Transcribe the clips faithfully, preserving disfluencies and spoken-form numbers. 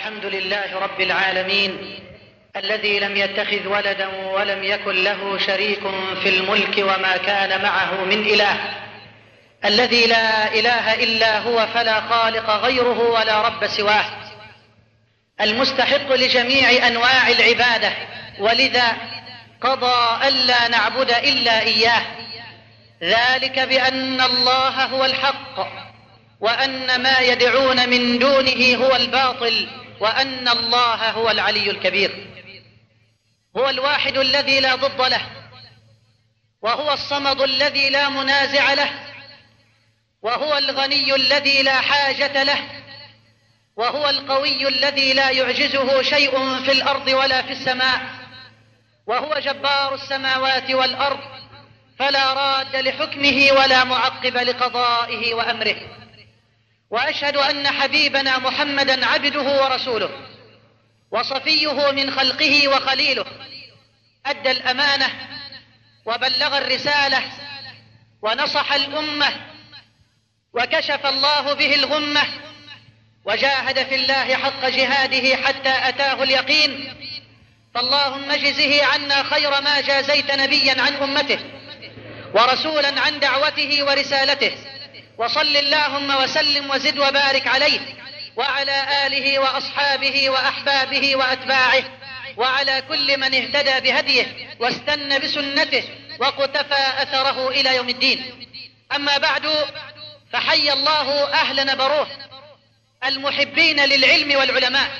الحمد لله رب العالمين الذي لم يتخذ ولدا ولم يكن له شريك في الملك وما كان معه من إله، الذي لا إله إلا هو فلا خالق غيره ولا رب سواه، المستحق لجميع أنواع العبادة، ولذا قضى ألا نعبد إلا إياه، ذلك بأن الله هو الحق وأن ما يدعون من دونه هو الباطل وأن الله هو العلي الكبير. هو الواحد الذي لا ضد له، وهو الصمد الذي لا منازع له، وهو الغني الذي لا حاجة له، وهو القوي الذي لا يعجزه شيء في الأرض ولا في السماء، وهو جبار السماوات والأرض فلا راد لحكمه ولا معقب لقضائه وأمره. وأشهد أن حبيبنا محمدا عبده ورسوله وصفيه من خلقه وخليله، أدى الأمانة وبلغ الرسالة ونصح الأمة وكشف الله به الغمة، وجاهد في الله حق جهاده حتى أتاه اليقين. فاللهم اجزه عنا خير ما جازيت نبيا عن أمته ورسولا عن دعوته ورسالته، وصل اللهم وسلم وزد وبارك عليه وعلى آله وأصحابه وأحبابه وأتباعه وعلى كل من اهتدى بهديه واستنى بسنته وقتفى أثره إلى يوم الدين. أما بعد، فحي الله أهل نبروه المحبين للعلم والعلماء،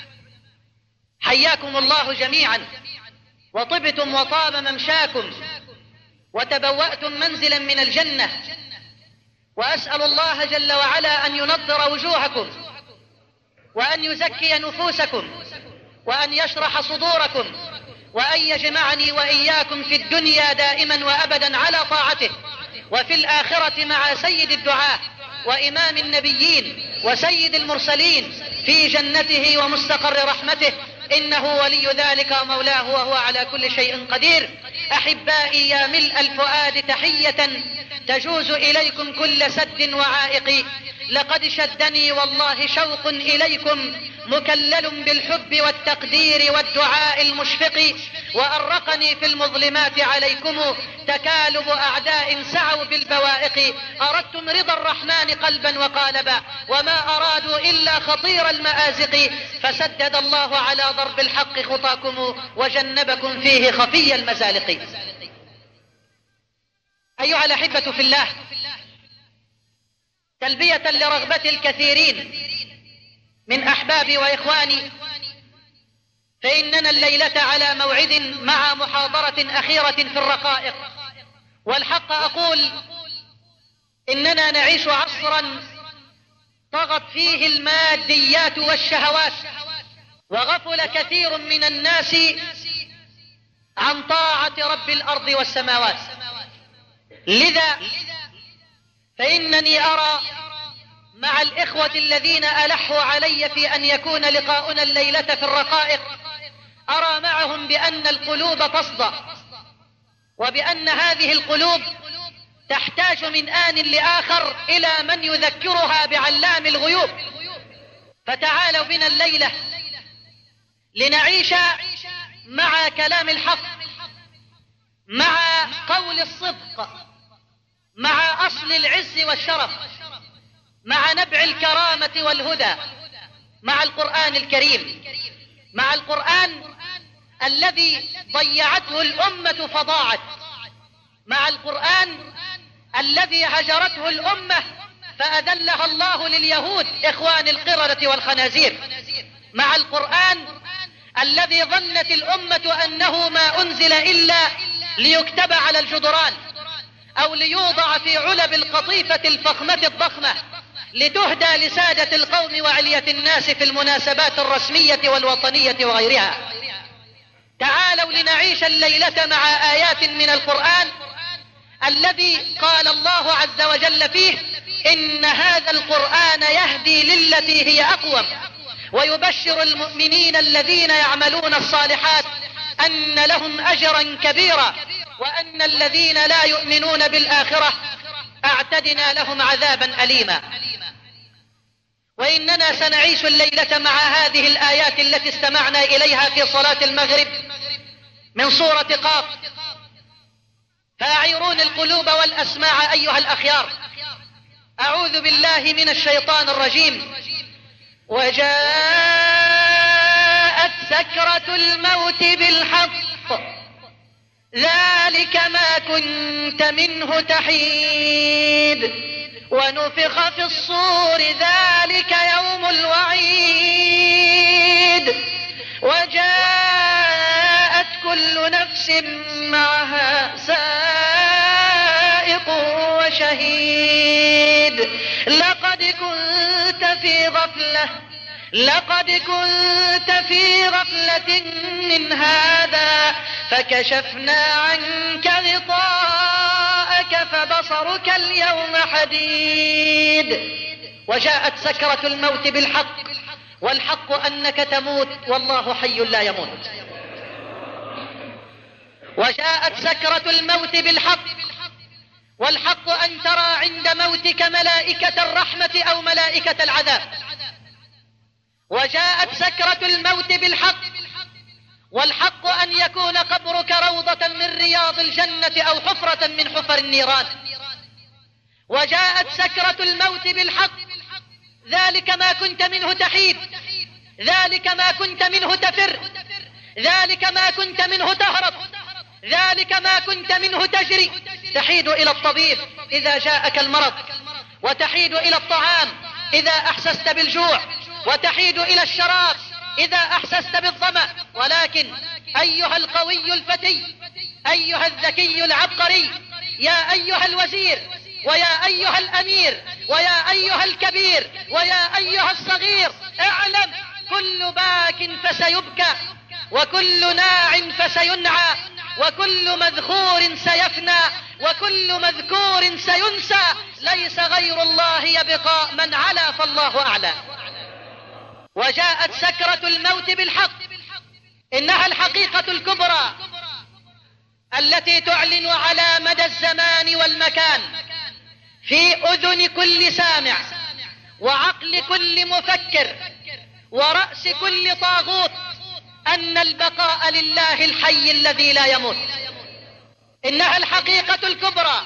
حياكم الله جميعا، وطبتم وطاب ممشاكم وتبوأتم منزلا من الجنة، وأسأل الله جل وعلا أن ينضر وجوهكم وأن يزكي نفوسكم وأن يشرح صدوركم وأن يجمعني وإياكم في الدنيا دائما وأبدا على طاعته، وفي الآخرة مع سيد الدعاة وإمام النبيين وسيد المرسلين في جنته ومستقر رحمته، إنه ولي ذلك ومولاه وهو على كل شيء قدير. أحبائي، يا ملء الفؤاد تحية تجوز إليكم كل سد وعائق، لقد شدني والله شوق إليكم مكلل بالحب والتقدير والدعاء المشفق، وأرقني في المظلمات عليكم تكالب أعداء سعوا بالبوائق. أردتم رضا الرحمن قلبا وقالبا وما أرادوا إلا خطير المآزق، فسدد الله على ضرب الحق خطاكم وجنبكم فيه خفي المزالق. أيها الأحبة في الله، تلبية لرغبة الكثيرين من أحبابي وإخواني، فإننا الليلة على موعد مع محاضرة أخيرة في الرقائق، والحق أقول إننا نعيش عصرا طغت فيه الماديات والشهوات، وغفل كثير من الناس عن طاعة رب الأرض والسماوات. لذا فإنني أرى مع الإخوة الذين ألحوا علي في أن يكون لقاؤنا الليلة في الرقائق، أرى معهم بأن القلوب تصدى، وبأن هذه القلوب تحتاج من آن لآخر إلى من يذكرها بعلام الغيوب. فتعالوا بنا الليلة لنعيش مع كلام الحق، مع قول الصدق، مع أصل العز والشرف، مع نبع الكرامة والهدى، مع القرآن الكريم، مع القرآن الذي ضيعته الأمة فضاعت، مع القرآن الذي هجرته الأمة فأذلها الله لليهود إخوان القردة والخنازير، مع القرآن الذي ظنت الأمة أنه ما أنزل إلا ليكتب على الجدران أو ليوضع في علب القطيفة الفخمة الضخمة لتهدى لسادة القوم وعلية الناس في المناسبات الرسمية والوطنية وغيرها. تعالوا لنعيش الليلة مع آيات من القرآن الذي قال الله عز وجل فيه: إن هذا القرآن يهدي للتي هي أقوم ويبشر المؤمنين الذين يعملون الصالحات أن لهم أجرا كبيرا وأن الذين لا يؤمنون بالآخرة أعتدنا لهم عذابا أليما. وإننا سنعيش الليلة مع هذه الآيات التي استمعنا إليها في صلاة المغرب من سورة قاف. فأعيرون القلوب والأسماع أيها الأخيار. أعوذ بالله من الشيطان الرجيم. وجاءت سكرة الموت بالحق ذلك ما كنت منه تحيد ونفخ في الصور ذلك يوم الوعيد وجاءت كل نفس معها سائق وشهيد لقد كنت في غفلة لقد كنت في غفلة من هذا فكشفنا عنك غطاءك فبصرك اليوم حديد. وجاءت سكرة الموت بالحق والحق أنك تموت والله حي لا يموت. وجاءت سكرة الموت بالحق والحق أن ترى عند موتك ملائكة الرحمة أو ملائكة العذاب. وجاءت سكرة الموت بالحق والحق أن يكون قبرك روضة من رياض الجنة أو حفرة من حفر النيران. وجاءت سكرة الموت بالحق ذلك ما كنت منه تحيد ذلك ما كنت منه تفر ذلك ما كنت منه تهرب ذلك ما كنت منه تجري. تحيد إلى الطبيب إذا جاءك المرض وتحيد إلى الطعام إذا أحسست بالجوع وتحيد إلى الشراب إذا أحسست بالظمأ. ولكن أيها القوي الفتي أيها الذكي العبقري يا أيها الوزير ويا أيها الأمير ويا أيها الكبير ويا أيها الصغير اعلم كل باك فسيبكى وكل ناع فسينعى وكل مذخور سيفنى وكل مذكور سينسى ليس غير الله يبقى من علا فالله أعلى. وجاءت سكرة الموت بالحق إنها الحقيقة الكبرى التي تعلن على مدى الزمان والمكان في أذن كل سامع وعقل كل مفكر ورأس كل طاغوت أن البقاء لله الحي الذي لا يموت. إنها الحقيقة الكبرى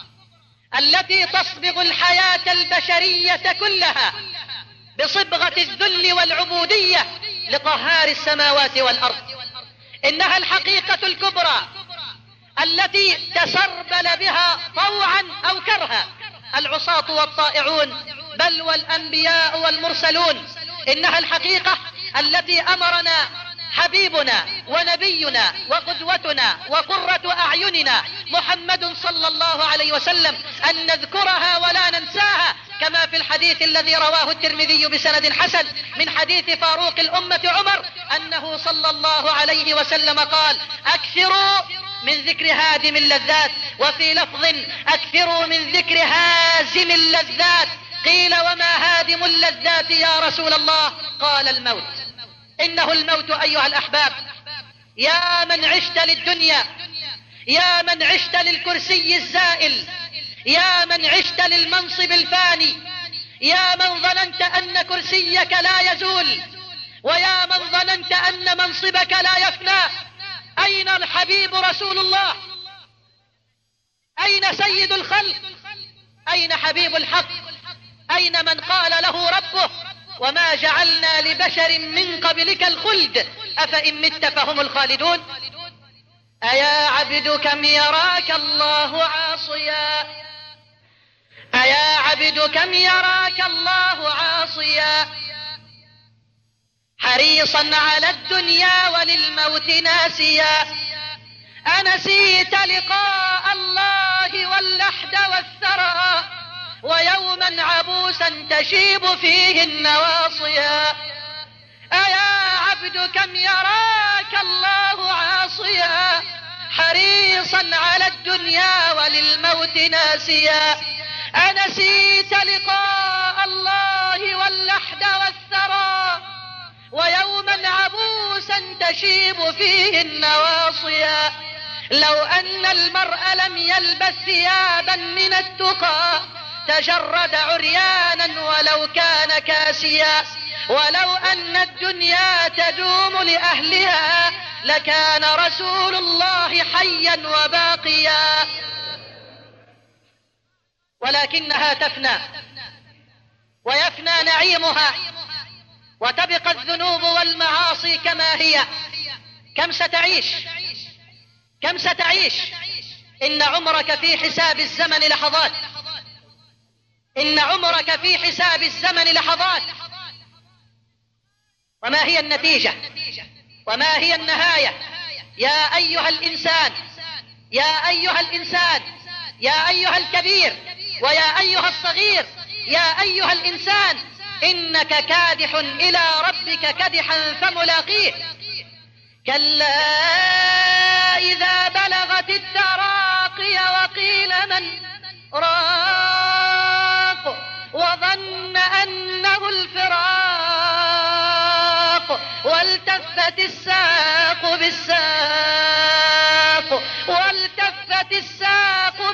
التي تصبغ الحياة البشرية كلها بصبغة الذل والعبودية لقهار السماوات والأرض. إنها الحقيقة الكبرى التي تسربل بها طوعا أو كرها العصاة والطائعون بل والأنبياء والمرسلون. إنها الحقيقة التي أمرنا حبيبنا ونبينا وقدوتنا وقرة أعيننا محمد صلى الله عليه وسلم أن نذكرها ولا ننساها كما في الحديث الذي رواه الترمذي بسند حسن من حديث فاروق الأمة عمر أنه صلى الله عليه وسلم قال أكثروا من ذكر هادم اللذات وفي لفظ أكثروا من ذكر هازم اللذات. قيل وما هادم اللذات يا رسول الله؟ قال الموت. إنه الموت أيها الأحباب. يا من عشت للدنيا يا من عشت للكرسي الزائل يا من عشت للمنصب الفاني يا من ظننت أن كرسيك لا يزول ويا من ظننت أن منصبك لا يفنى. أين الحبيب رسول الله؟ أين سيد الخلق؟ أين حبيب الحق؟ أين من قال له ربه وما جعلنا لبشر من قبلك الخلد أفإن مت فهم الخالدون. أيا عبد كم يراك الله عاصيا أيا عبد كم يراك الله عاصيا حريصا على الدنيا وللموت ناسيا أنسيت لقاء الله واللحد والثرى ويوما عبوسا تشيب فيه النواصيا. أيا عبد كم يراك الله عاصيا حريصا على الدنيا وللموت ناسيا أنسيت لقاء الله واللحد والثرى ويوما عبوسا تشيب فيه النواصيا. لو أن المرء لم يلبس ثيابا من التقى تجرد عريانا ولو كان كاسيا. ولو أن الدنيا تدوم لأهلها لكان رسول الله حيا وباقيا، ولكنها تفنى ويفنى نعيمها وتبقى الذنوب والمعاصي كما هي. كم ستعيش؟ كم ستعيش؟ إن عمرك في حساب الزمن لحظات، إن عمرك في حساب الزمن لحظات. وما هي النتيجة؟ وما هي النهاية؟ يا أيها الإنسان، يا أيها الإنسان، يا أيها الكبير ويا أيها الصغير، يا أيها الإنسان، إنك كادح إلى ربك كدحا فملاقيه. كلا إذا بلغت التراقي وقيل من راق وظن أنه الفراق والتفت الساق بالساق والتفت الساق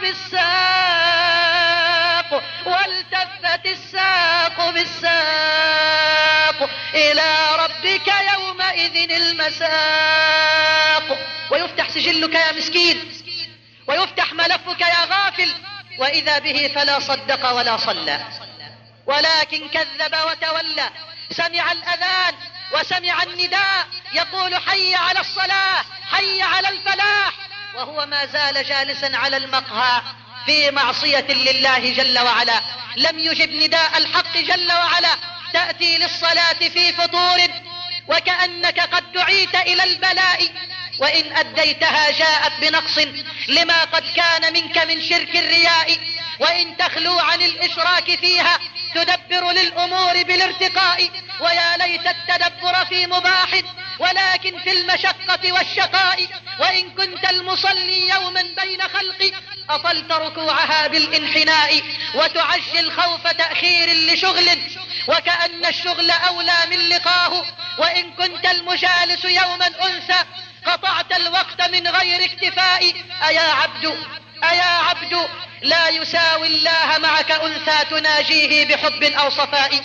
بالساق والتفت الساق بالساق إلى ربك يومئذ المساق. ويفتح سجلك يا مسكين، ويفتح ملفك يا غافل، وإذا به فلا صدق ولا صلى ولكن كذب وتولى. سمع الأذان وسمع النداء يقول حي على الصلاة، حي على الفلاح، وهو ما زال جالسا على المقهى في معصية لله جل وعلا. لم يجب نداء الحق جل وعلا. تأتي للصلاة في فطور وكأنك قد دعيت إلى البلاء، وإن أديتها جاءت بنقص لما قد كان منك من شرك الرياء. وإن تخلو عن الإشراك فيها تدبر للأمور بالارتقاء. ويا ليت التدبر في مباح ولكن في المشقة والشقاء. وإن كنت المصلي يوما بين خلق أطلت ركوعها بالانحناء وتعجل خوف تأخير لشغل وكأن الشغل أولى من لقاه. وإن كنت المجالس يوما أنثى قطعت الوقت من غير اكتفاء. أيا عبد أيا عبد لا يساوي الله معك أنثى تناجيه بحب أو صفاء.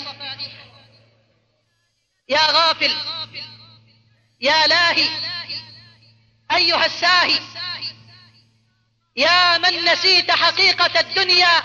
يا غافل، يا لاهي، أيها الساهي، يا من نسيت حقيقة الدنيا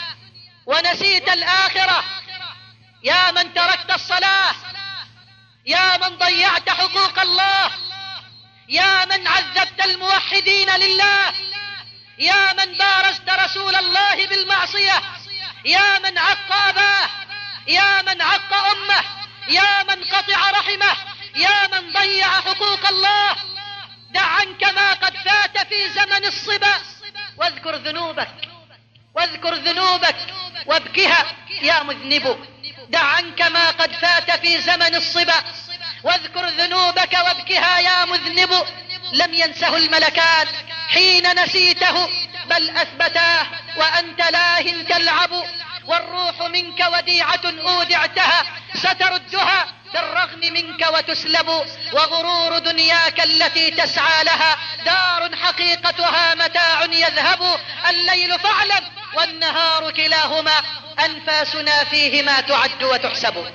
ونسيت الآخرة، يا من تركت الصلاة، يا من ضيعت حقوق الله، يا من عذبت الموحدين لله، يا من بارزت رسول الله بالمعصية، يا من عق أباه، يا من عق أمه، يا من قطع رحمه، يا من ضيع حقوق الله. دع عنك ما قد فات في زمن الصبا واذكر ذنوبك، واذكر ذنوبك وابكها يا مذنب. دع عنك ما قد فات في زمن الصبا واذكر ذنوبك وابكها يا مذنب. لم ينسه الملكان حين نسيته بل أثبتاه وأنت لاه تلعب. والروح منك وديعة أودعتها ستردها بالرغم منك وتسلب. وغرور دنياك التي تسعى لها دار حقيقتها متاع يذهب. الليل فاعلم والنهار كلاهما أنفاسنا فيهما تعد وتحسب.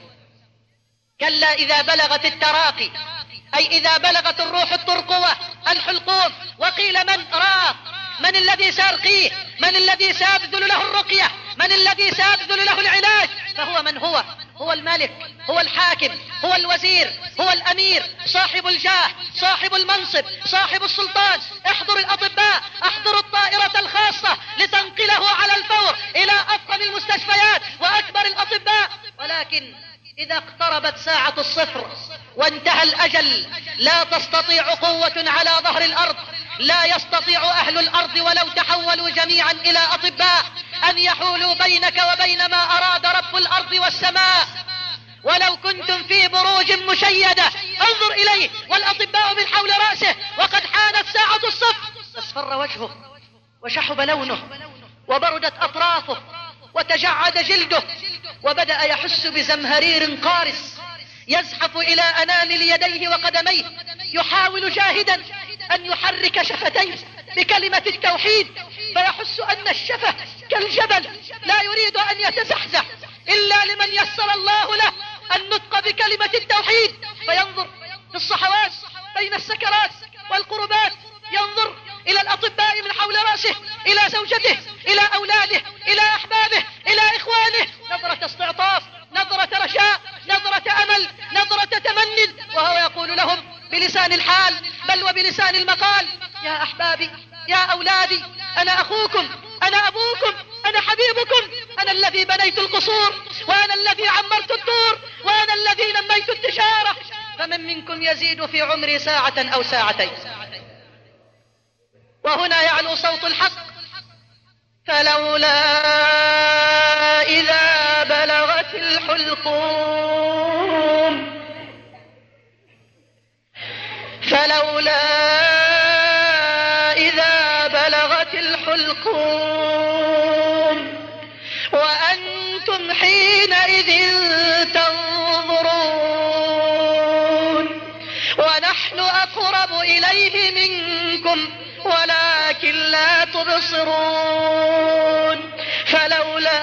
كلا إذا بلغت التراقي أي إذا بلغت الروح الترقوة الحلقوم وقيل من راق، من الذي سيرقيه؟ من الذي سيبذل له الرقية؟ من الذي سيبذل له العلاج؟ فهو من هو؟ هو الملك، هو الحاكم، هو الوزير، هو الأمير، صاحب الجاه، صاحب المنصب، صاحب السلطان. احضر الأطباء، احضروا الطائرة الخاصة لتنقله على الفور إلى أفضل المستشفيات وأكبر الأطباء. ولكن إذا اقتربت ساعة الصفر وانتهى الأجل لا تستطيع قوة على ظهر الأرض، لا يستطيع أهل الأرض ولو تحولوا جميعا إلى أطباء أن يحولوا بينك وبين ما أراد رب الأرض والسماء. ولو كنتم في بروج مشيدة انظر إليه والأطباء من حول رأسه وقد حانت ساعة الصفر. اصفر وجهه وشحب لونه وبردت أطرافه وتجعد جلده وبدأ يحس بزمهرير قارس يزحف إلى أنامل يديه وقدميه، يحاول جاهدا أن يحرك شفتيه بكلمة التوحيد، فيحس أن الشفة كالجبل لا يريد أن يتزحزح إلا لمن يسر الله له النطق بكلمة التوحيد، فينظر في الصحوات بين السكرات والقربات، ينظر إلى الأطباء من حول رأسه، إلى زوجته، إلى أولاده، إلى أحبابه، إلى إخوانه، نظرة استعطاف، نظرة رجاء، نظرة أمل، نظرة تمن، وهو يقول لهم بلسان الحال بل وبلسان المقال: يا أحبابي، يا أولادي، أنا أخوكم، أنا أبوكم، أنا حبيبكم، أنا الذي بنيت القصور، وأنا الذي عمرت الدور، وأنا الذي نميت التجارة، فمن منكم يزيد في عمري ساعة أو ساعتين. وهنا يعلو صوت الحق: فلولا إذا بلغت الحلقوم، فلولا إذا بلغت الحلقوم وأنتم حينئذ تنظرون ونحن أقرب إليه منكم ولكن لا تبصرون. فلولا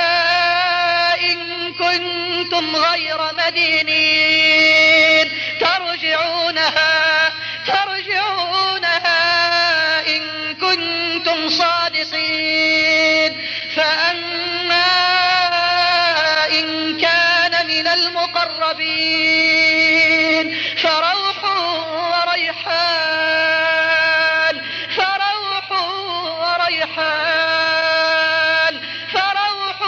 إن كنتم غير مدينين ترجعونها ترجعونها إن كنتم صادقين. فأما إن كان من المقربين فروح وريحان فروح وريحان فروح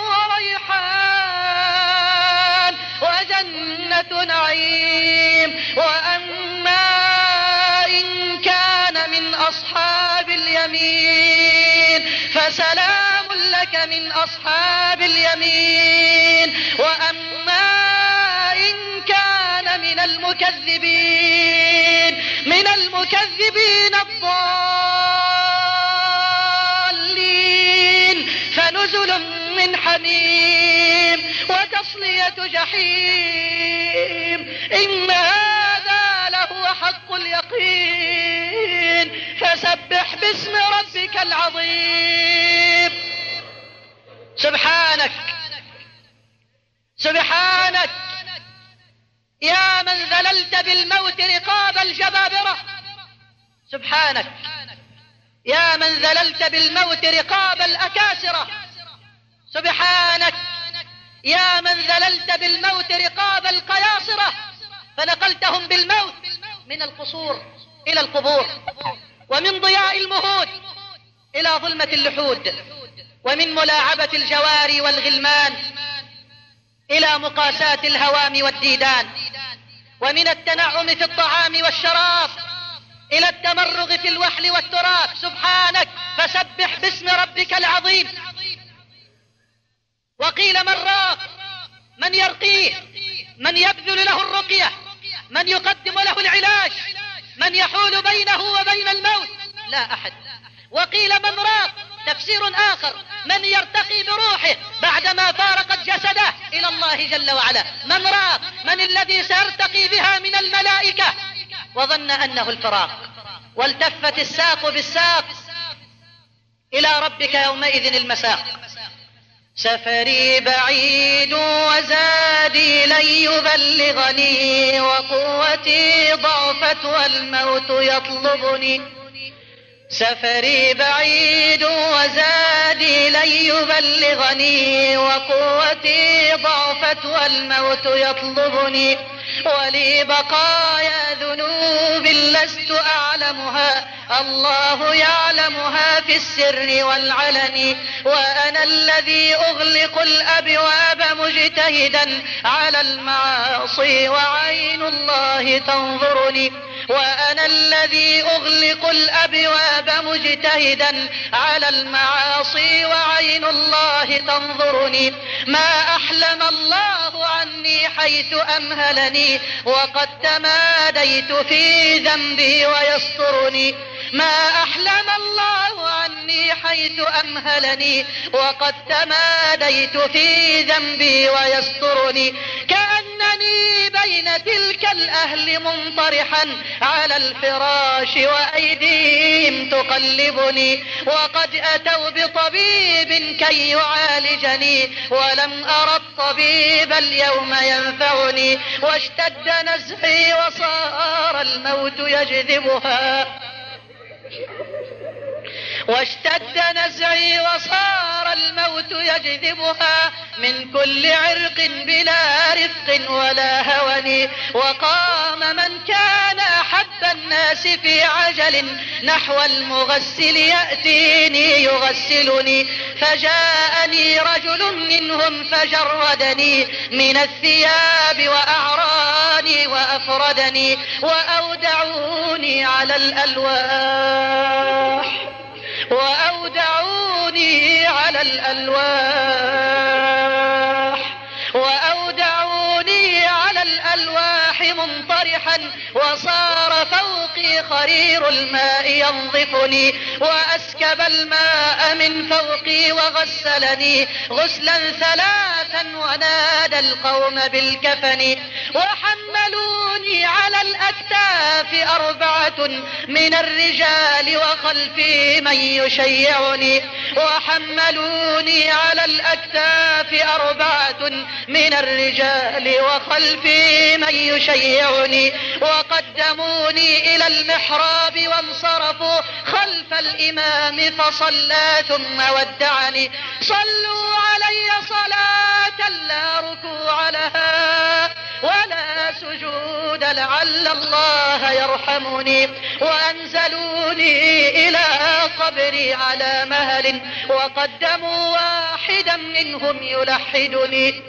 وريحان وجنة نعيم. وأما إن كان من أصحاب اليمين فسلام لك من أصحاب اليمين. وأما إن كان من المكذبين من المكذبين الضالين فنزل من حميم وتصلية جحيم. إن هذا لهو حق اليقين. فسبح باسم ربك العظيم. سبحانك سبحانك يا من ذللت بالموت رقاب الجبابرة. سبحانك يا من ذللت بالموت رقاب الأكاسرة. سبحانك يا من ذللت بالموت رقاب القياصرة، فنقلتهم بالموت من القصور إلى القبور، ومن ضياء المهود إلى ظلمة اللحود، ومن ملاعبة الجواري والغلمان إلى مقاساة الهوام والديدان، ومن التنعم في الطعام والشراب إلى التمرغ في الوحل والتراب. سبحانك. فسبح باسم ربك العظيم. وقيل من راق، من يرقيه، من يبذل له الرقية، من يقدم له العلاج، من يحول بينه وبين الموت؟ لا أحد. وقيل من راق، تفسير آخر: من يرتقي بروحه بعدما فارقت جسده إلى الله جل وعلا. من راق، من الذي سيرتقي بها من الملائكة، وظن أنه الفراق، والتفت الساق بالساق إلى ربك يومئذ المساق. سفري بعيد وزادي لن يبلغني، وقوتي ضعفت والموت يطلبني. سفري بعيد وزادي لن يبلغني، وقوتي ضعفت والموت يطلبني. ولي بقايا ذنوب لست أعلمها، الله يعلمها في السر والعلن. وأنا الذي أغلق الأبواب مجتهدا على المعاصي وعين الله تنظرني. وأنا الذي أغلق الأبواب مجتهدا على المعاصي وعين الله تنظرني. ما أحلم الله عني حيث أمهلني، وقد تماديت في ذنبي ويسترني. ما أحلم الله عني حيث أمهلني، وقد تماديت في ذنبي ويسترني. كأنني بين تلك الأهل منطرحا على الفراش وأيديهم تقلبني، وقد أتوا بطبيب كي يعالجني ولم أرى الطبيب اليوم ينفعني، واشتد نزعي وصار الموت يجذبها واشتد نزعي وصار الموت يجذبها من كل عرق بلا رفق ولا هون، وقام من كان أحب الناس في عجل نحو المغسل يأتيني يغسلني، فجاءني رجل منهم فجردني من الثياب وأعراني وأفردني، وأودعوني على الألواح وأودعوني على الألواح وأودعوني على الألواح منطرحا، وصار فوقي خرير الماء ينظفني، وأسكب الماء من فوقي وغسلني غسلا ثلاثا، ونادى القوم بالكفن، وحملوني على الأكتاف أربعة من الرجال وخلفي من يشيعني وحملوني على الأكتاف أربعة من الرجال وخلفي من يشيعني، وقدموني إلى المحراب وانصرفوا خلف الإمام فصلى ثم ودعني. صلوا علي صلاة لا ركوع لها ولا سجود لعل الله يرحمني، وأنزلوني إلى قبري على مهل، وقدموا واحدا منهم يلحدني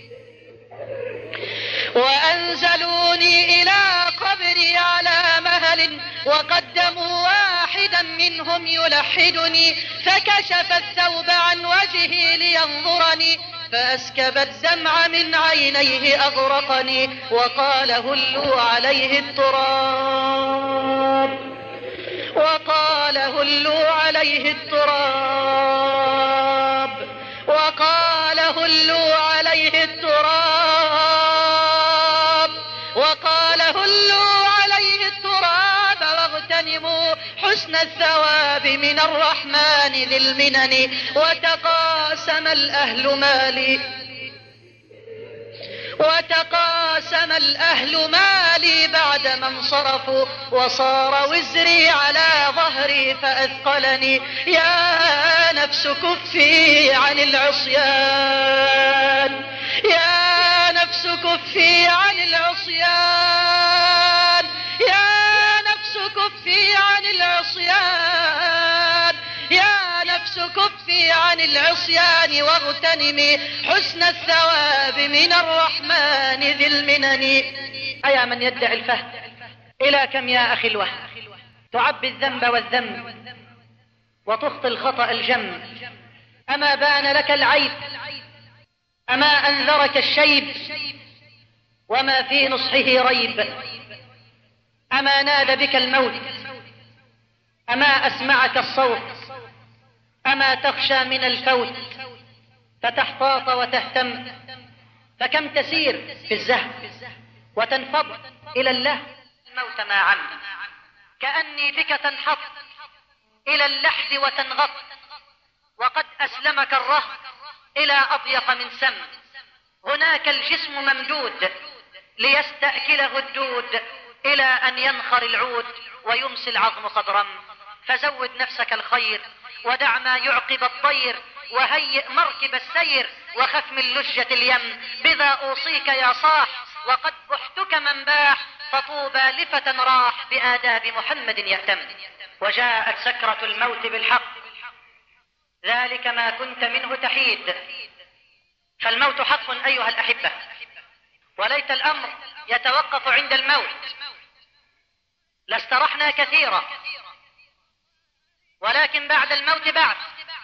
وأنزلوني إلى قبري على مهل، وقدموا واحدا منهم يلحدني، فكشف الثوب عن وجهي لينظرني، فأسكب الدمع من عينيه أغرقني، وقال هلوا عليه التراب وقال هلوا عليه التراب وقال هلوا عليه التراب وقال هلوا عليه التراب واغتنموا حسن الثواب من الرحمن ذي المنن. وتقاسم الأهل مالي وتقاسم الأهل مالي بعد ما انصرفوا، وصار وزري على ظهري فأثقلني. يا نفس كفي عن العصيان يا نفس كفي عن العصيان يا نفس كفي عن العصيان يا نفس كفي عن العصيان واغتنمي حسن الثواب من الرحمن ذي المنن. أيا من يدعي الفهم، إلى كم يا أخي الوهم تعبي الذنب والذنب وتخطي الخطأ الجم؟ أما بان لك العيب، أما أنذرك الشيب، وما في نصحه ريب، أما نادى بك الموت، أما أسمعك الصوت، أما تخشى من الفوت فتحتاط وتهتم؟ فكم تسير في الزهد وتنفض إلى الله الموت ما عم، كأني بك تنحط إلى اللحد وتنغط، وقد أسلمك الرهب إلى أضيق من سم. هناك الجسم ممدود ليستأكله الدود، إلى أن ينخر العود ويمسي العظم قدرا. فزود نفسك الخير ودع ما يعقب الطير، وهيئ مركب السير وخف من لجة اليم. بذا أوصيك يا صاح، وقد بحتك من باح، فطوبى لفتى راح بآداب محمد يهتم. وجاءت سكرة الموت بالحق، ذلك ما كنت منه تحيد. فالموت حق أيها الأحبة، وليت الأمر يتوقف عند الموت، لاسترحنا كثيرا، ولكن بعد الموت بعث،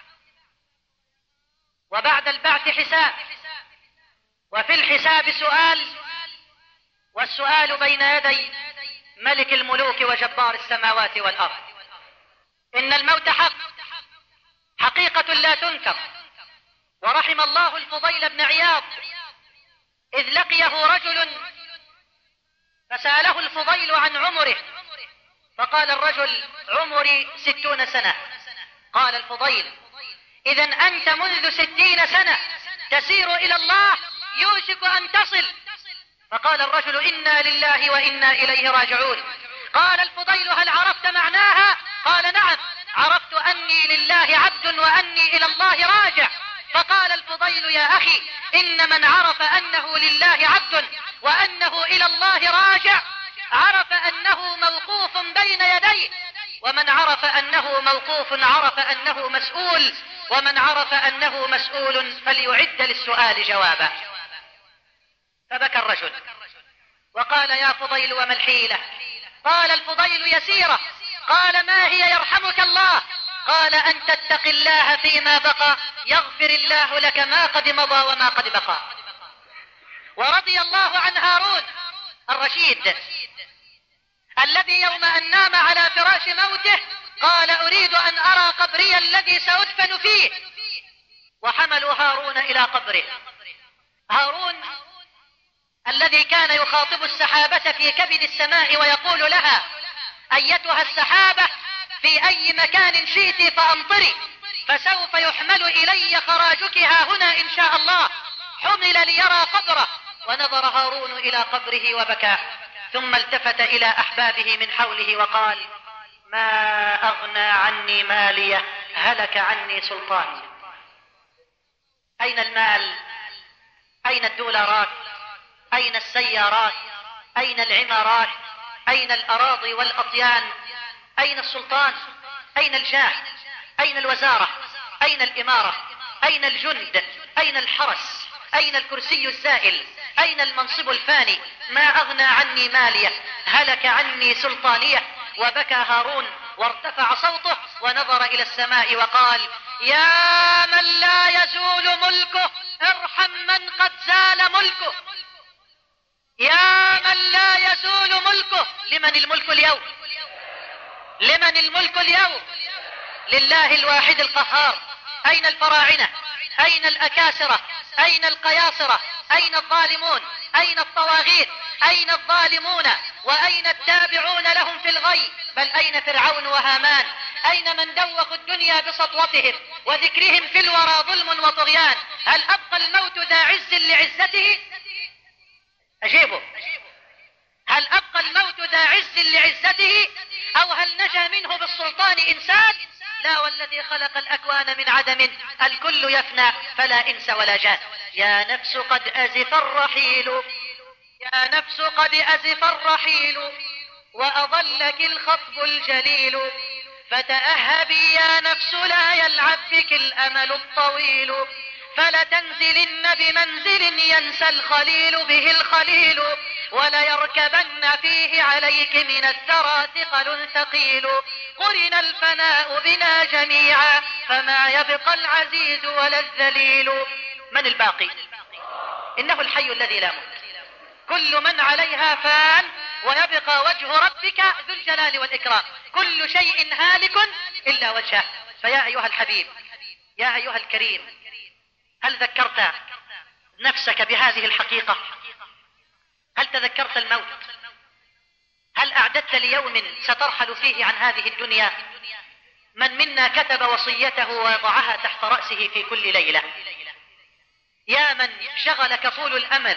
وبعد البعث حساب، وفي الحساب سؤال، والسؤال بين يدي ملك الملوك وجبار السماوات والأرض. إن الموت حق، حقيقة لا تنكر. ورحم الله الفضيل بن عياض إذ لقيه رجل فسأله الفضيل عن عمره، فقال الرجل: عمري ستون سنة. قال الفضيل: إذا أنت منذ ستين سنة تسير إلى الله، يوشك أن تصل. فقال الرجل: إنا لله وإنا إليه راجعون. قال الفضيل: هل عرفت معناها؟ قال: نعم، عرفت أني لله عبد وأني إلى الله راجع. فقال الفضيل: يا أخي، إن من عرف أنه لله عبد وأنه إلى الله راجع عرف أنه موقوف بين يديه، ومن عرف أنه موقوف عرف أنه مسؤول، ومن عرف أنه مسؤول فليعد للسؤال جوابا. فبكى الرجل وقال: يا فضيل وما الحيلة؟ قال الفضيل: يسيرة. قال: ما هي يرحمك الله؟ قال: أن تتق الله فيما بقى يغفر الله لك ما قد مضى وما قد بقى. ورضي الله عن هارون الرشيد الذي يوم أن نام على فراش موته قال: أريد أن أرى قبري الذي سأدفن فيه، وحملوا هارون إلى قبره. هارون الذي كان يخاطب السحابة في كبد السماء ويقول لها: أيتها السحابة، في أي مكان شئت فأمطري، فسوف يحمل إلي خراجك ها هنا إن شاء الله. حمل ليرى قبره، ونظر هارون إلى قبره وبكى، ثم التفت إلى أحبابه من حوله وقال: ما أغنى عني مالية، هلك عني سلطاني. أين المال؟ أين الدولارات؟ أين السيارات؟ أين العمارات؟ أين الأراضي والأطيان؟ أين السلطان؟ أين الجاه؟ أين الوزارة؟ أين الإمارة؟ أين الجند؟ أين الحرس؟ أين الكرسي الزائل؟ أين المنصب الفاني؟ ما أغنى عني مالية، هلك عني سلطانية. وبكى هارون وارتفع صوته ونظر إلى السماء وقال: يا من لا يزول ملكه، ارحم من قد زال ملكه. يا من لا يزول ملكه. لمن الملك اليوم؟ لمن الملك اليوم؟ لله الواحد القهار. أين الفراعنة؟ أين الأكاسرة؟ أين القياصرة؟ أين الظالمون؟ أين الطواغيت؟ أين الظالمون؟ وأين التابعون لهم في الغي؟ بل أين فرعون وهامان؟ أين من دوخوا الدنيا بسطوتهم وذكرهم في الورى ظلم وطغيان؟ هل أبقى الموت ذا عز لعزته؟ أجيبه. هل أبقى الموت ذا عز لعزته، أو هل نجا منه بالسلطان إنسان؟ لا، والذي خلق الأكوان من عدم، الكل يفنى فلا إنس ولا جان. يا نفس قد أزف الرحيل، يا نفس قد أزف الرحيل، وأضلك الخطب الجليل، فتأهبي يا نفس لا يلعب بك الأمل الطويل، فلتنزلن بمنزل ينسى الخليل به الخليل، وليركبن فيه عليك من الثرى ثقل ثقيل، قرن الفناء بنا جميعا فما يبقى العزيز ولا الذليل. من الباقي؟ إنه الحي الذي لا موت. كل من عليها فان، ويبقى وجه ربك ذو الجلال والإكرام. كل شيء هالك إلا وجهه. فيا أيها الحبيب، يا أيها الكريم، هل ذكرت نفسك بهذه الحقيقة؟ هل تذكرت الموت؟ هل أعددت ليوم سترحل فيه عن هذه الدنيا؟ من منا كتب وصيته ووضعها تحت رأسه في كل ليلة؟ يا من شغلك طول الأمل،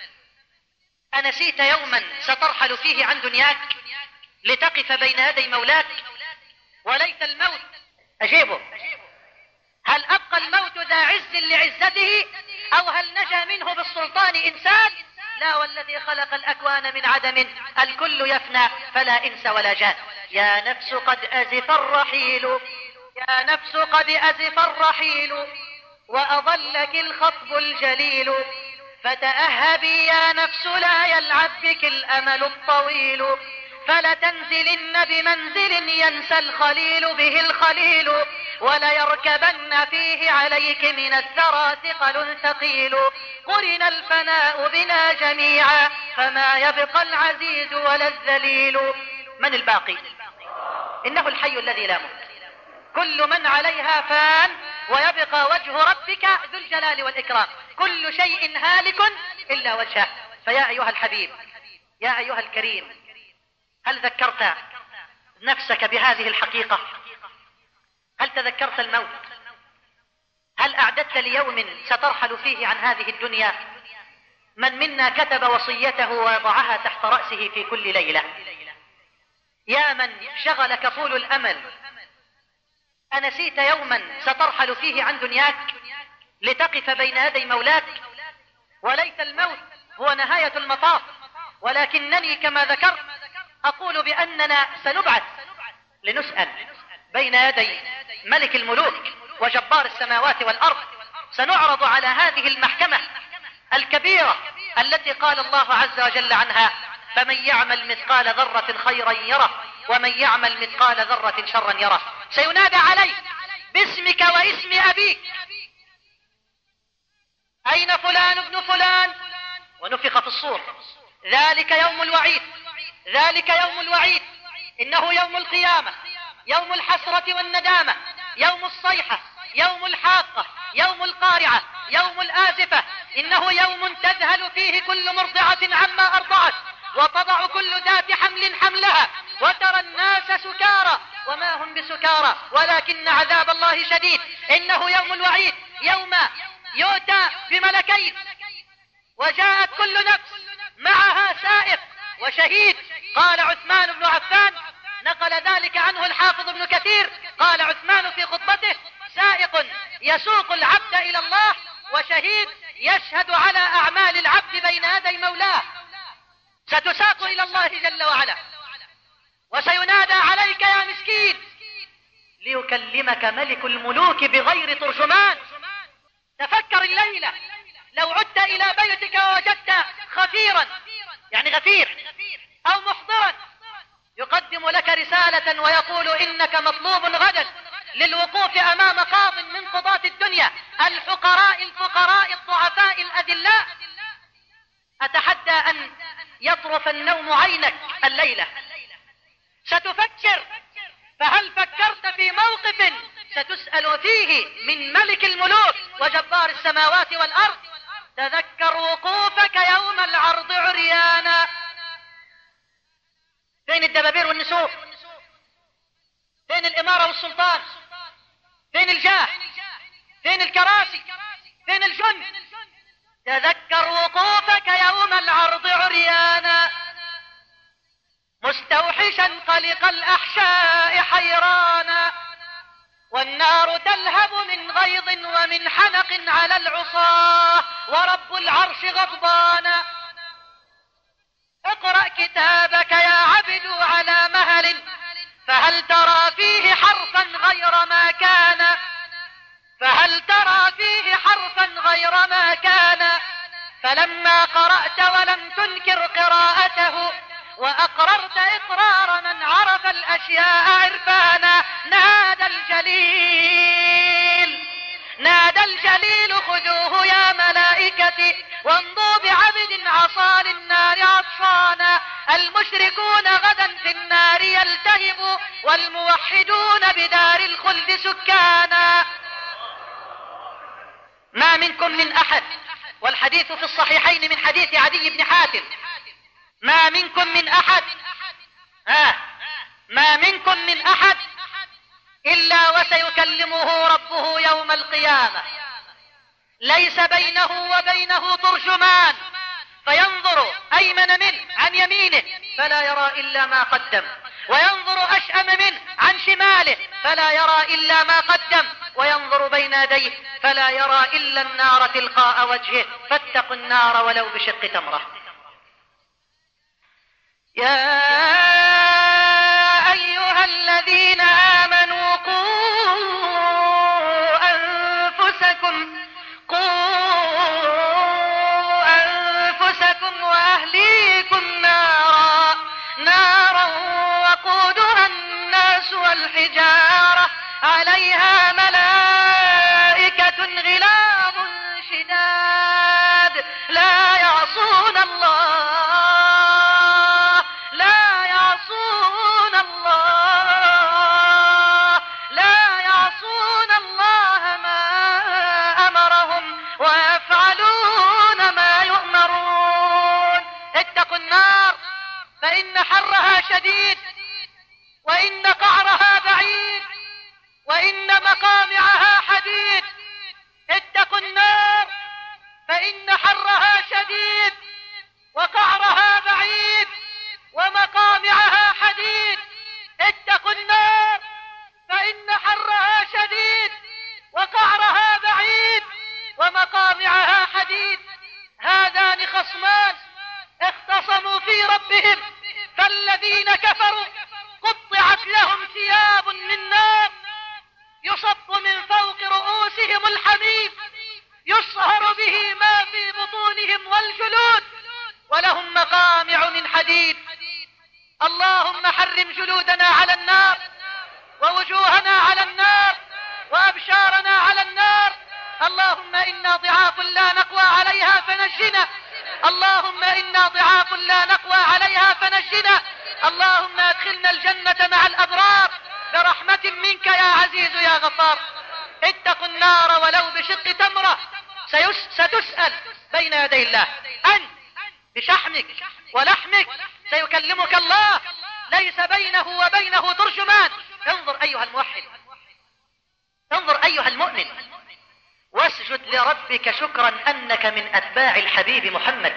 أنسيت يوما سترحل فيه عن دنياك لتقف بين يدي مولاك؟ وليت الموت. أجيبه. هل أبقى الموت ذا عز لعزته، أو هل نجا منه بالسلطان إنسان؟ لا، والذي خلق الأكوان من عدم، الكل يفنى فلا إنس ولا جان. يا نفس قد أزف الرحيل، يا نفس قد أزف الرحيل، وأضلك الخطب الجليل، فتأهبي يا نفس لا يلعب بك الأمل الطويل، فلتنزلن بمنزل ينسى الخليل به الخليل، وليركبن فيه عليك من الثرى ثقل ثقيل، قرن الفناء بنا جميعا فما يبقى العزيز ولا الذليل. من الباقي؟ إنه الحي الذي لا موت. كل من عليها فان، ويبقى وجه ربك ذو الجلال والإكرام. كل شيء هالك إلا وجهه. فيا أيها الحبيب، يا أيها الكريم، هل ذكرت نفسك بهذه الحقيقة؟ هل تذكرت الموت؟ هل أعددت ليوم سترحل فيه عن هذه الدنيا؟ من منا كتب وصيته ووضعها تحت رأسه في كل ليلة؟ يا من شغلك طول الأمل، أنسيت يوما سترحل فيه عن دنياك لتقف بين يدي مولاك؟ وليس الموت هو نهاية المطاف، ولكنني كما ذكرت أقول بأننا سنبعث لنسأل بين يدي ملك الملوك وجبار السماوات والأرض. سنعرض على هذه المحكمة الكبيرة التي قال الله عز وجل عنها: فمن يعمل مثقال ذرة خيرا يره ومن يعمل مثقال ذرة شرا يره. سينادى عليه باسمك واسم أبيك: أين فلان ابن فلان؟ ونفخ في الصور. ذلك يوم الوعيد، ذلك يوم الوعيد، إنه يوم القيامة، يوم الحسرة والندامة، يوم الصيحة، يوم الحاقة، يوم القارعة، يوم الآزفة. إنه يوم تذهل فيه كل مرضعة عما أرضعت وتضع كل ذات حمل حملها وترى الناس سكارى وما هم بسكارى ولكن عذاب الله شديد. إنه يوم الوعيد، يوم يؤتى بملكين وجاءت كل نفس معها سائق وشهيد. قال عثمان بن عفان، نقل ذلك عنه الحافظ ابن كثير، قال عثمان في خطبته: سائق يسوق العبد إلى الله، وشهيد يشهد على أعمال العبد بين يدي مولاه. ستساق إلى الله جل وعلا وسينادى عليك يا مسكين ليكلمك ملك الملوك بغير ترجمان. تفكر الليلة لو عدت إلى بيتك ووجدت خفيرا، يعني غفير أو محضرا، يقدم لك رسالة ويقول إنك مطلوب غدا للوقوف أمام قاض من قضاة الدنيا، الفقراء الفقراء الضعفاء الأذلاء. أتحدى أن يطرف النوم عينك الليلة. ستفكر، فهل فكرت في موقف ستسأل فيه من ملك الملوك وجبار السماوات والأرض؟ تذكر وقوفك يوم العرض عريانا. فين الدبابير والنسور؟ فين الإمارة والسلطان؟ فين الجاه؟ فين الكراسي؟ فين الجند؟ تذكر وقوفك يوم العرض عريانا، مستوحشا قلق الأحشاء حيرانا، والنار تلهب من غيظ ومن حنق على العصاة ورب العرش غضبانا. اقرأ كتابك يا عبد على مهل، فهل ترى فيه حرفا غير ما كان؟ فهل ترى فيه حرفا غير ما كان؟ فلما قرأت ولم تنكر قراءته وأقررت إقرار من عرف الأشياء عرفانا، نادى الجليل نادى الجليل خذوه يا ملائكتي وامضوا بعبد عصى للنار عطشانا. المشركون غدا في النار يلتهبوا والموحدون بدار الخلد سكانا. ما منكم من أحد، والحديث في الصحيحين من حديث عدي بن حاتم، ما منكم من أحد آه ما منكم من أحد إلا وسيكلمه ربه يوم القيامة، ليس بينه وبينه ترجمان، فينظر أيمن منه عن يمينه فلا يرى إلا ما قدم، وينظر أشأم منه عن شماله فلا يرى إلا ما قدم، وينظر بين يديه فلا يرى إلا النار تلقاء وجهه، فاتقوا النار ولو بشق تمرة. يا أيها الذين آمنوا قوا أنفسكم قوا أنفسكم وأهليكم نارا نارا وقودها الناس والحجارة عليها ملائكة غلاظ شداد لا يعصون الله لا يعصون الله لا يعصون الله ما أمرهم ويفعلون ما يؤمرون. اتقوا النار شديد وإن قعرها بعيد وإن مقامعها حديد. اتقوا النار فإن حرها شديد وقعرها بعيد ومقامعها حديد. اتقوا النار فإن حرها شديد وقعرها بعيد ومقامعها حديد. هذان خصمان اختصموا في ربهم، فالذين كفروا قطعت لهم ثياب من نار يصب من فوق رؤوسهم الحميم يصهر به ما في بطونهم والجلود ولهم مقامع من حديد. اللهم حرم جلودنا على النار ووجوهنا على النار وأبشارنا على النار. اللهم إنا ضعاف لا نقوى عليها فنجنا. اللهم إنا ضعاف لا نقوى عليها فنجنا. اللهم ادخلنا الجنة مع الأبرار برحمة منك يا عزيز يا غفار. اتقوا النار ولو بشق تمرة. ستسأل بين يدي الله. أنت بشحمك ولحمك سيكلمك الله، ليس بينه وبينه ترجمان. انظر أيها الموحد، انظر أيها المؤمن، واسجد لربك شكرا أنك من أتباع الحبيب محمد.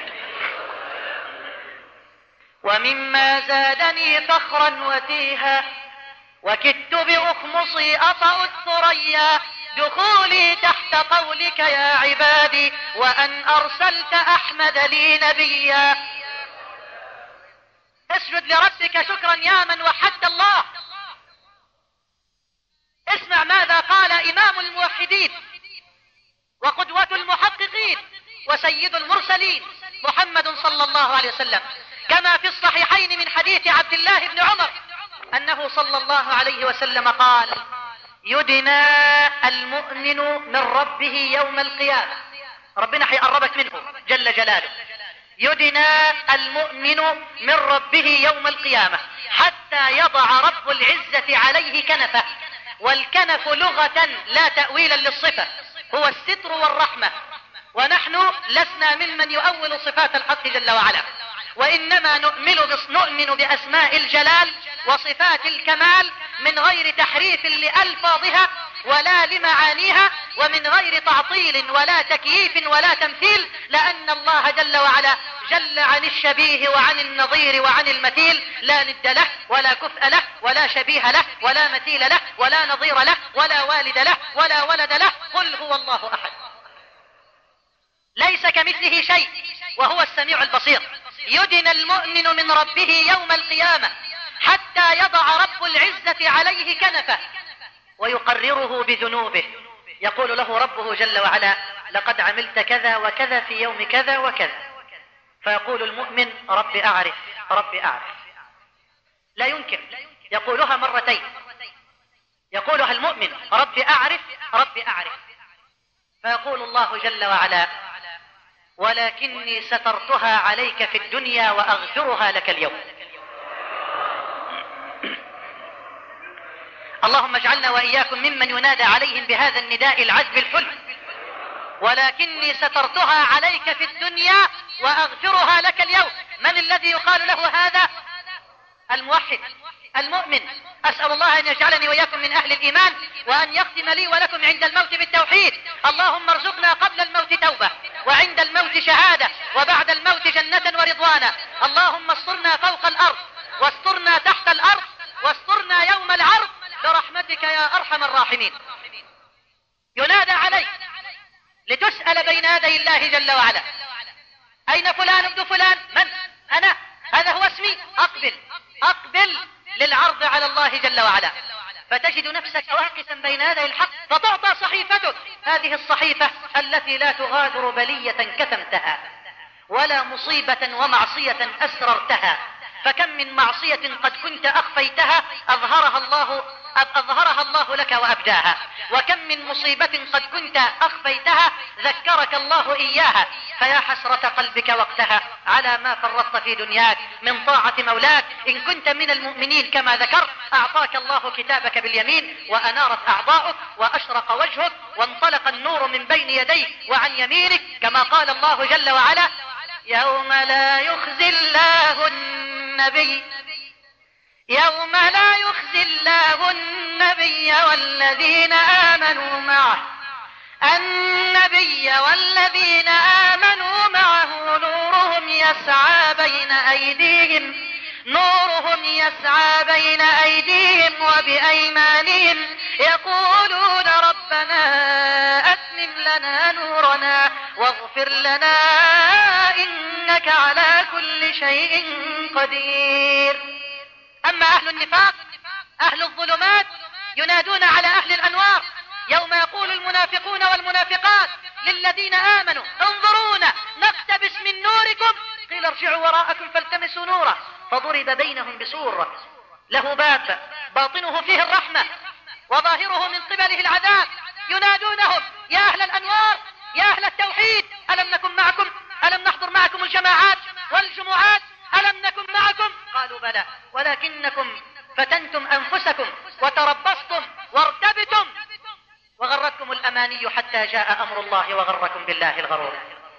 ومما زادني فخرا وتيها وكدت بأخمصي أطأ الثريا دخولي تحت قولك يا عبادي وأن أرسلت أحمد لي نبيا. اسجد لربك شكرا يا من وحدت الله. اسمع ماذا قال إمام الموحدين وقدوة المحققين وسيد المرسلين محمد صلى الله عليه وسلم، كما في الصحيحين من حديث عبد الله بن عمر أنه صلى الله عليه وسلم قال: يدنى المؤمن من ربه يوم القيامة. ربنا حيقربك منه جل جلاله. يدنى المؤمن من ربه يوم القيامة حتى يضع رب العزة عليه كنفه. والكنف لغة لا تأويلا للصفة، هو الستر والرحمة، ونحن لسنا ممن يؤول صفات الحق جل وعلا، وإنما نؤمن, نؤمن بأسماء الجلال وصفات الكمال من غير تحريف لألفاظها ولا لمعانيها، ومن غير تعطيل ولا تكييف ولا تمثيل، لأن الله جل وعلا جل عن الشبيه وعن النظير وعن المثيل، لا ند له ولا كفء له ولا شبيه له ولا مثيل له ولا نظير له ولا والد له ولا ولد له. قل هو الله أحد، ليس كمثله شيء وهو السميع البصير. يدن المؤمن من ربه يوم القيامة حتى يضع رب العزة عليه كنفه ويقرره بذنوبه. يقول له ربه جل وعلا: لقد عملت كذا وكذا في يوم كذا وكذا. فيقول المؤمن: رب أعرف رب أعرف. لا ينكر، يقولها مرتين، يقولها المؤمن: رب أعرف رب أعرف. فيقول الله جل وعلا: ولكني سترتها عليك في الدنيا وأغفرها لك اليوم. اللهم اجعلنا وإياكم ممن ينادى عليهم بهذا النداء العذب الحلو: ولكني سترتها عليك في الدنيا وأغفرها لك اليوم. من الذي يقال له هذا؟ الموحد المؤمن. أسأل الله أن يجعلني وإياكم من أهل الإيمان، وأن يختم لي ولكم عند الموت بالتوحيد. اللهم ارزقنا قبل الموت توبة، وعند الموت شهادة، وبعد الموت جنة ورضوانا. اللهم استرنا فوق الأرض، واسترنا تحت الأرض، واسترنا يوم العرض برحمتك يا أرحم الراحمين. ينادى عليك لتسأل بين يدي الله جل وعلا: أين فلان ابن فلان؟ من؟ أنا، هذا هو اسمي. أقبل أقبل للعرض على الله جل وعلا. فتجد نفسك واقفا بين يدي الحق، فتعطى صحيفتك، هذه الصحيفة التي لا تغادر بلية كتمتها ولا مصيبة ومعصية أسررتها. فكم من معصية قد كنت أخفيتها أظهرها الله أظهرها الله لك وأبداها، وكم من مصيبة قد كنت أخفيتها ذكرك الله إياها. فيا حسرة قلبك وقتها على ما فرطت في دنياك من طاعة مولاك. إن كنت من المؤمنين كما ذكرت، أعطاك الله كتابك باليمين، وأنارت أعضاؤك، وأشرق وجهك، وانطلق النور من بين يديك وعن يمينك، كما قال الله جل وعلا: يوم لا يخزي الله النبي يوم لا يخزي الله النبي والذين آمنوا معه النبي والذين آمنوا معه نورهم يسعى بين أيديهم نورهم يسعى بين أيديهم وبأيمانهم يقولون ربنا أتمم لنا نورنا واغفر لنا إنك على كل شيء قدير. أما أهل النفاق أهل الظلمات ينادون على أهل الأنوار يوم يقول المنافقون والمنافقات للذين آمنوا انظرونا نقتبس من نوركم قيل ارجعوا وراءكم فالتمسوا نورا فضرب بينهم بسور له باب باطنه فيه الرحمة وظاهره من قبله العذاب ينادونهم يا أهل الأنوار يا أهل التوحيد ألم نكن معكم ألم نحضر معكم الجماعات والجمعات ألم نكن معكم قالوا بلى ولكنكم فتنتم أنفسكم وتربصتم وارتبتم وغرتكم الأماني حتى جاء أمر الله وغركم بالله الغرور.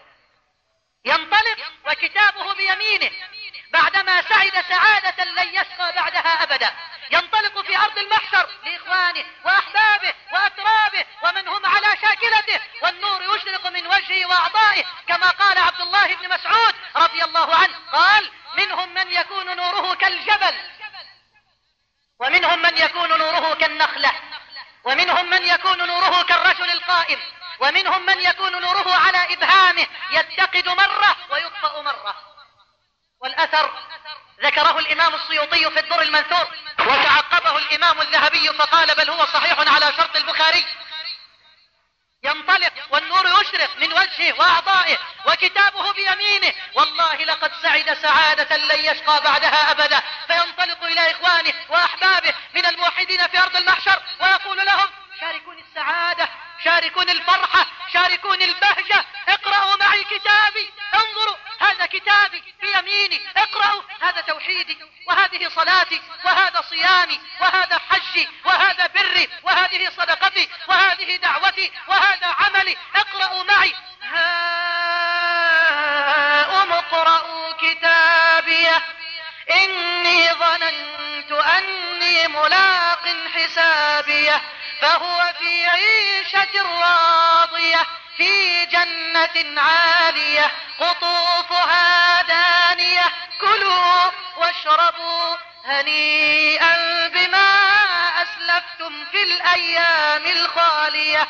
ينطلق وكتابه بيمينه بعدما سعد سعادة لن يشقى بعدها أبدا ينطلق في أرض المحشر لإخوانه وأحبابه وأترابه ومن هم على شاكلته والنور يشرق من وجهه وأعضائه كما قال عبد الله بن مسعود رضي الله عنه قال منهم من يكون نوره كالجبل ومنهم من يكون نوره كالنخلة ومنهم من يكون نوره كالرجل القائم ومنهم من يكون نوره على إبهامه يتقد مرة ويطفأ مرة. والأثر ذكره الإمام السيوطي في الدر المنثور وتعقبه الإمام الذهبي فقال بل هو صحيح على شرط البخاري. ينطلق والنور يشرق من وجهه وأعضائه وكتابه بيمينه والله لقد سعد سعادة لن يشقى بعدها أبدا فينطلق إلى إخوانه وأحبابه من الموحدين في أرض المحشر ويقول لهم شاركوني السعادة شاركوني الفرحة شاركوني البهجة اقرأوا معي كتابي انظروا هذا كتابي في يميني اقرأوا هذا توحيدي وهذه صلاتي وهذا صيامي وهذا حجي وهذا بري وهذه صدقتي وهذه دعوتي وهذا عملي اقرأوا معي هاؤم اقرأوا كتابي إني ظننت أني ملاق حسابي فهو في عيشة راضية في جنة عالية قطوفها دانية كلوا واشربوا هنيئا بما أسلفتم في الأيام الخالية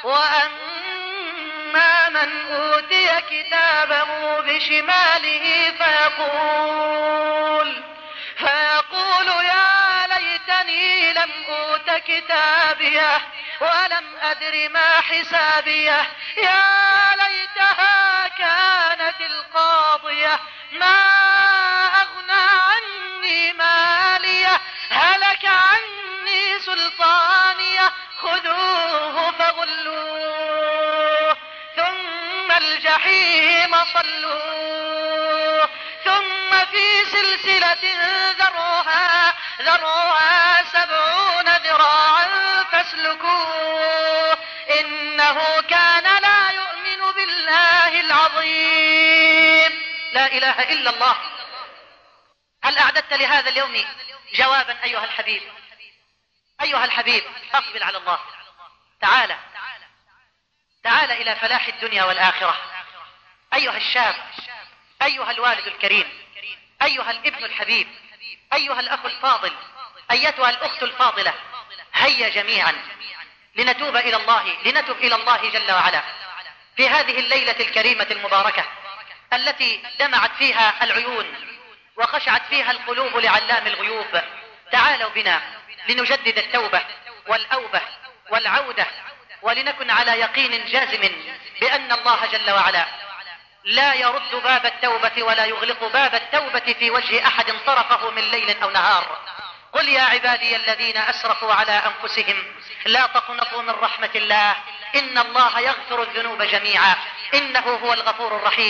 وأما من أوتي كتابه بشماله فيقول فيقول يا ليتني لم أوت كتابيه ولم أدر ما حسابيه يا ليتها كانت القاضية ما أغنى عني ماليه هلك عني سلطانيه خذوه فغلوه ثم الجحيم صلوه ثم في سلسلة ذرعها ذرعها سبعون ذراعا فاسلكوه إنه كان لا يؤمن بالله العظيم. لا إله إلا الله. هل أعددت لهذا اليوم جوابا أيها الحبيب؟ أيها الحبيب أقبل على الله تعالى تعالى إلى فلاح الدنيا والآخرة. أيها الشاب أيها الوالد الكريم أيها الابن الحبيب أيها الأخ الفاضل أيتها الأخت الفاضلة هيا جميعا لنتوب إلى الله لنتوب إلى الله جل وعلا في هذه الليلة الكريمة المباركة التي دمعت فيها العيون وخشعت فيها القلوب لعلام الغيوب. تعالوا بنا لنجدد التوبة والأوبة والعودة ولنكن على يقين جازم بأن الله جل وعلا لا يرد باب التوبة ولا يغلق باب التوبة في وجه أحد طرفه من ليل أو نهار. قل يا عبادي الذين أسرفوا على أنفسهم لا تقنطوا من رحمة الله إن الله يغفر الذنوب جميعا إنه هو الغفور الرحيم.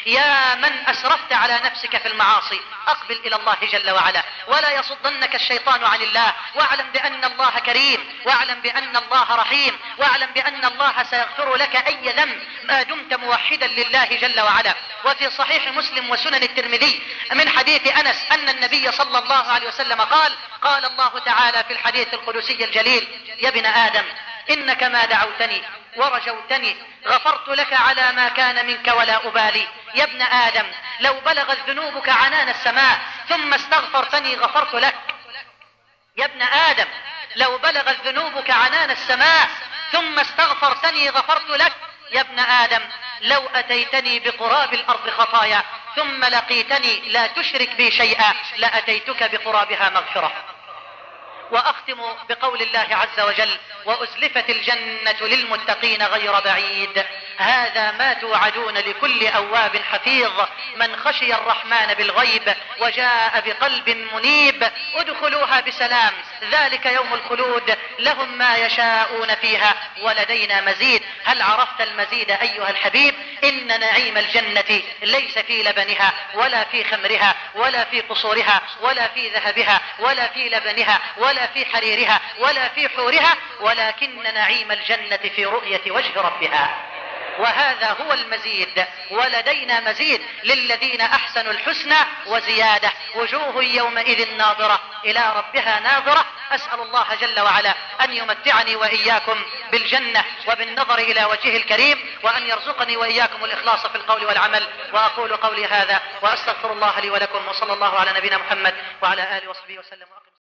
يا من أسرفت على نفسك في المعاصي، أقبل إلى الله جل وعلا، ولا يصدنك الشيطان عن الله، واعلم بأن الله كريم، واعلم بأن الله رحيم، واعلم بأن الله سيغفر لك أي ذنب ما دمت موحدا لله جل وعلا. وفي صحيح مسلم وسنن الترمذي من حديث أنس أن النبي صلى الله عليه وسلم قال: قال الله تعالى في الحديث القدسي الجليل: يا ابن آدم إنك ما دعوتني ورجوتني غفرت لك على ما كان منك ولا أبالي. يا ابن آدم لو بلغت ذنوبك عنان السماء ثم استغفرتني غفرت لك. يا ابن آدم لو بلغت ذنوبك عنان السماء ثم استغفرتني غفرت لك. يا ابن آدم لو أتيتني بقراب الأرض خطايا ثم لقيتني لا تشرك بي شيئا لأتيتك بقرابها مغفرة. وأختم بقول الله عز وجل: وأزلفت الجنة للمتقين غير بعيد. هذا ما توعدون لكل أواب حفيظ من خشي الرحمن بالغيب وجاء بقلب منيب. ادخلوها بسلام، ذلك يوم الخلود، لهم ما يشاءون فيها ولدينا مزيد. هل عرفت المزيد أيها الحبيب؟ إن نعيم الجنة ليس في لبنها ولا في خمرها ولا في قصورها ولا في ذهبها ولا في لبنها ولا في حريرها ولا في حورها، ولكن نعيم الجنة في رؤية وجه ربها. وهذا هو المزيد، ولدينا مزيد للذين أحسنوا الحسنى وزيادة. وجوه يومئذ ناظرة إلى ربها ناظرة. أسأل الله جل وعلا أن يمتعني وإياكم بالجنة وبالنظر إلى وجهه الكريم، وأن يرزقني وإياكم الإخلاص في القول والعمل. وأقول قولي هذا وأستغفر الله لي ولكم، وصلى الله على نبينا محمد وعلى آله وصحبه وسلم.